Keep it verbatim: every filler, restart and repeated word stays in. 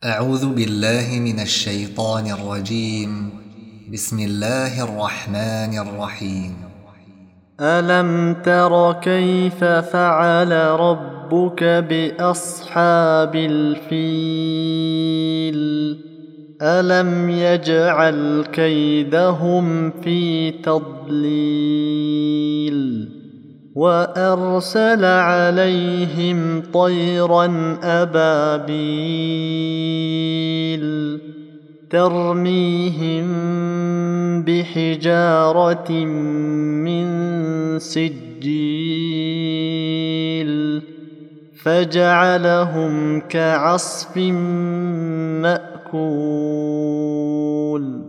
أعوذ بالله من الشيطان الرجيم. بسم الله الرحمن الرحيم. ألم تر كيف فعل ربك بأصحاب الفيل ألم يجعل كيدهم في تضليل وأرسل عليهم طيرا أبابيل ترميهم بحجارة من سجيل فجعلهم كعصف مأكول.